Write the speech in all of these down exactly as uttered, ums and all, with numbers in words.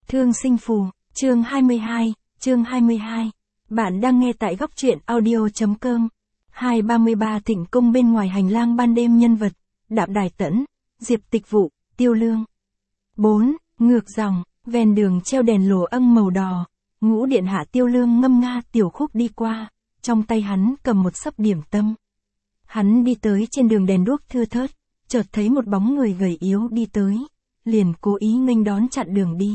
Thương sinh phù, chương hai mươi hai, chương hai mươi hai. Bạn đang nghe tại góc truyện audio.com. hai ba mươi ba Thịnh Cung bên ngoài hành lang ban đêm nhân vật, Đạm Đài Tẫn, Diệp Tịch Vụ, Tiêu Lương. bốn. Ngược dòng, ven đường treo đèn lồ âng màu đỏ, Ngũ Điện Hạ Tiêu Lương ngâm nga tiểu khúc đi qua, trong tay hắn cầm một xấp điểm tâm. Hắn đi tới trên đường đèn đuốc thưa thớt, chợt thấy một bóng người gầy yếu đi tới, liền cố ý nghênh đón chặn đường đi.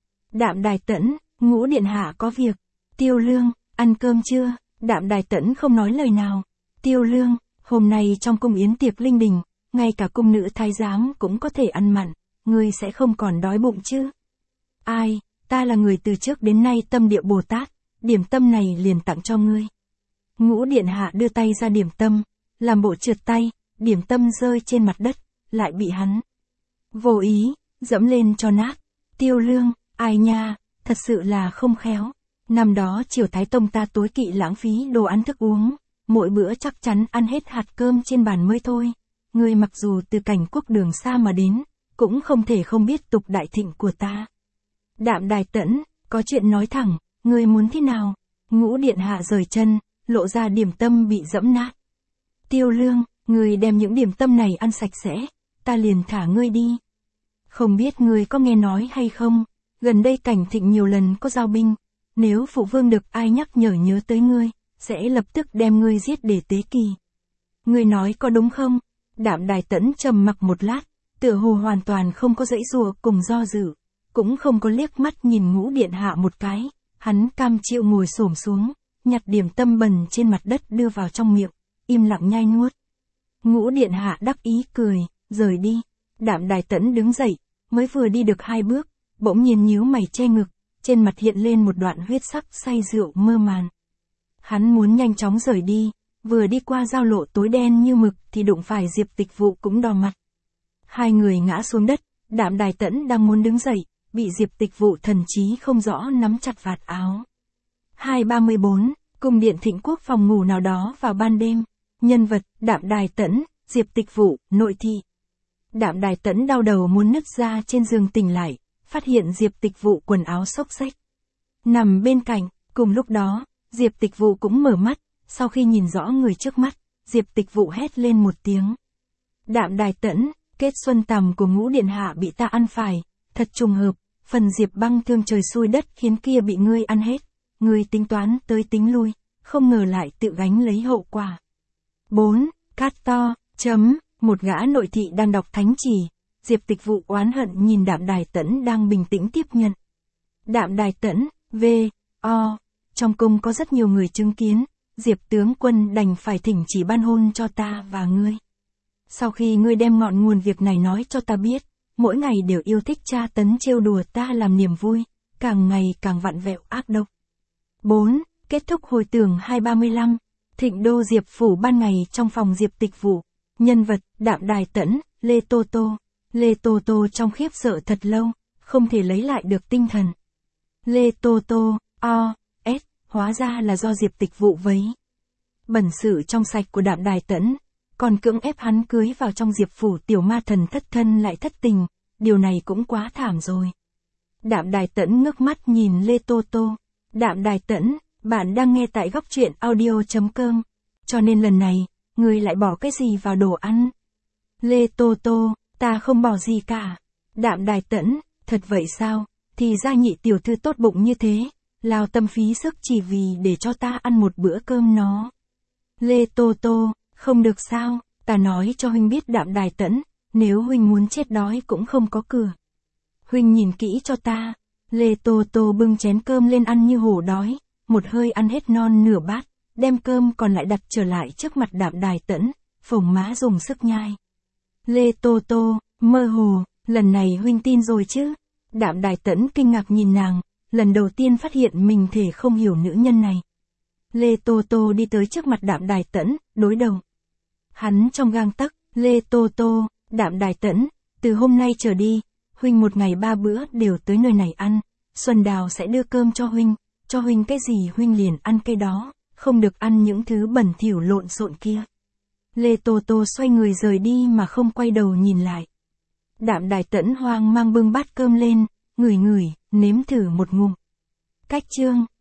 Đạm Đài Tẫn, Ngũ Điện Hạ có việc. Tiêu Lương, ăn cơm chưa? Đạm Đài Tẫn không nói lời nào. Tiêu Lương, hôm nay trong cung yến tiệc linh đình, ngay cả cung nữ thái giám cũng có thể ăn mặn, ngươi sẽ không còn đói bụng chứ? Ai, ta là người từ trước đến nay tâm địa Bồ Tát, điểm tâm này liền tặng cho ngươi. Ngũ Điện Hạ đưa tay ra điểm tâm, làm bộ trượt tay, điểm tâm rơi trên mặt đất, lại bị hắn vô ý dẫm lên cho nát. Tiêu Lương, ai nha, thật sự là không khéo. Năm đó Triều Thái Tông ta tối kỵ lãng phí đồ ăn thức uống, mỗi bữa chắc chắn ăn hết hạt cơm trên bàn mới thôi. Ngươi mặc dù từ cảnh quốc đường xa mà đến, cũng không thể không biết tục đại thịnh của ta. Đạm Đài Tẫn, có chuyện nói thẳng, ngươi muốn thế nào? Ngũ Điện Hạ rời chân, lộ ra điểm tâm bị dẫm nát. Tiêu Lương, ngươi đem những điểm tâm này ăn sạch sẽ, ta liền thả ngươi đi. Không biết ngươi có nghe nói hay không, gần đây cảnh thịnh nhiều lần có giao binh, nếu phụ vương được ai nhắc nhở nhớ tới ngươi, sẽ lập tức đem ngươi giết để tế kỳ. Ngươi nói có đúng không? Đạm Đài Tẫn trầm mặc một lát, tựa hồ hoàn toàn không có dãy dùa cùng do dự, cũng không có liếc mắt nhìn Ngũ Điện Hạ một cái, hắn cam chịu ngồi xổm xuống, nhặt điểm tâm bẩn trên mặt đất đưa vào trong miệng, im lặng nhai nuốt. Ngũ Điện Hạ đắc ý cười, rời đi. Đạm Đài Tẫn đứng dậy, mới vừa đi được hai bước, bỗng nhiên nhíu mày che ngực, trên mặt hiện lên một đoạn huyết sắc say rượu mơ màn. Hắn muốn nhanh chóng rời đi, vừa đi qua giao lộ tối đen như mực thì đụng phải Diệp Tịch Vụ cũng đỏ mặt. Hai người ngã xuống đất, Đạm Đài Tẫn đang muốn đứng dậy, bị Diệp Tịch Vụ thần trí không rõ nắm chặt vạt áo. hai ba mươi bốn, cung điện Thịnh Quốc phòng ngủ nào đó vào ban đêm. Nhân vật, Đạm Đài Tẫn, Diệp Tịch Vụ, nội thị. Đạm Đài Tẫn đau đầu muốn nứt ra trên giường tỉnh lại, phát hiện Diệp Tịch Vụ quần áo xốc xếch nằm bên cạnh. Cùng lúc đó, Diệp Tịch Vụ cũng mở mắt, sau khi nhìn rõ người trước mắt, Diệp Tịch Vụ hét lên một tiếng. Đạm Đài Tẫn, kết xuân tằm của Ngũ Điện Hạ bị ta ăn phải, thật trùng hợp, phần Diệp Băng thương trời xui đất khiến kia bị ngươi ăn hết, ngươi tính toán tới tính lui, không ngờ lại tự gánh lấy hậu quả. bốn. Cát to, chấm, một gã nội thị đang đọc thánh chỉ, Diệp Tịch Vụ oán hận nhìn Đạm Đài Tẫn đang bình tĩnh tiếp nhận. Đạm Đài Tẫn, v, o, trong cung có rất nhiều người chứng kiến, Diệp tướng quân đành phải thỉnh chỉ ban hôn cho ta và ngươi. Sau khi ngươi đem ngọn nguồn việc này nói cho ta biết, mỗi ngày đều yêu thích tra tấn trêu đùa ta làm niềm vui, càng ngày càng vặn vẹo ác độc. bốn. Kết thúc hồi tưởng hai ba mươi lăm, Thịnh đô Diệp phủ ban ngày trong phòng Diệp Tịch Vụ. Nhân vật, Đạm Đài Tẫn, Lê Tô Tô. Lê Tô Tô trong khiếp sợ thật lâu, không thể lấy lại được tinh thần. Lê Tô Tô, o, s, hóa ra là do Diệp Tịch Vụ vấy bẩn sự trong sạch của Đạm Đài Tẫn, còn cưỡng ép hắn cưới vào trong Diệp phủ tiểu ma thần thất thân lại thất tình, điều này cũng quá thảm rồi. Đạm Đài Tẫn ngước mắt nhìn Lê Tô Tô. Đạm Đài Tẫn, bạn đang nghe tại góc truyện audio.com, cho nên lần này, ngươi lại bỏ cái gì vào đồ ăn? Lê Tô Tô, ta không bỏ gì cả. Đạm Đài Tẫn, thật vậy sao? Thì ra nhị tiểu thư tốt bụng như thế, lao tâm phí sức chỉ vì để cho ta ăn một bữa cơm nó. Lê Tô Tô, không được sao, ta nói cho huynh biết Đạm Đài Tẫn, nếu huynh muốn chết đói cũng không có cửa. Huynh nhìn kỹ cho ta. Lê Tô Tô bưng chén cơm lên ăn như hổ đói, một hơi ăn hết non nửa bát, đem cơm còn lại đặt trở lại trước mặt Đạm Đài Tẫn, phồng má dùng sức nhai. Lê Tô Tô, mơ hồ, lần này huynh tin rồi chứ? Đạm Đài Tẫn kinh ngạc nhìn nàng, lần đầu tiên phát hiện mình thể không hiểu nữ nhân này. Lê Tô Tô đi tới trước mặt Đạm Đài Tẫn, đối đầu. Hắn trong gang tấc, Lê Tô Tô, Đạm Đài Tẫn, từ hôm nay trở đi, huynh một ngày ba bữa đều tới nơi này ăn, Xuân Đào sẽ đưa cơm cho huynh, cho huynh cái gì huynh liền ăn cái đó, không được ăn những thứ bẩn thỉu lộn xộn kia. Lê Tô Tô xoay người rời đi mà không quay đầu nhìn lại. Đạm Đài Tẫn hoang mang bưng bát cơm lên, ngửi ngửi, nếm thử một ngụm. Cách chương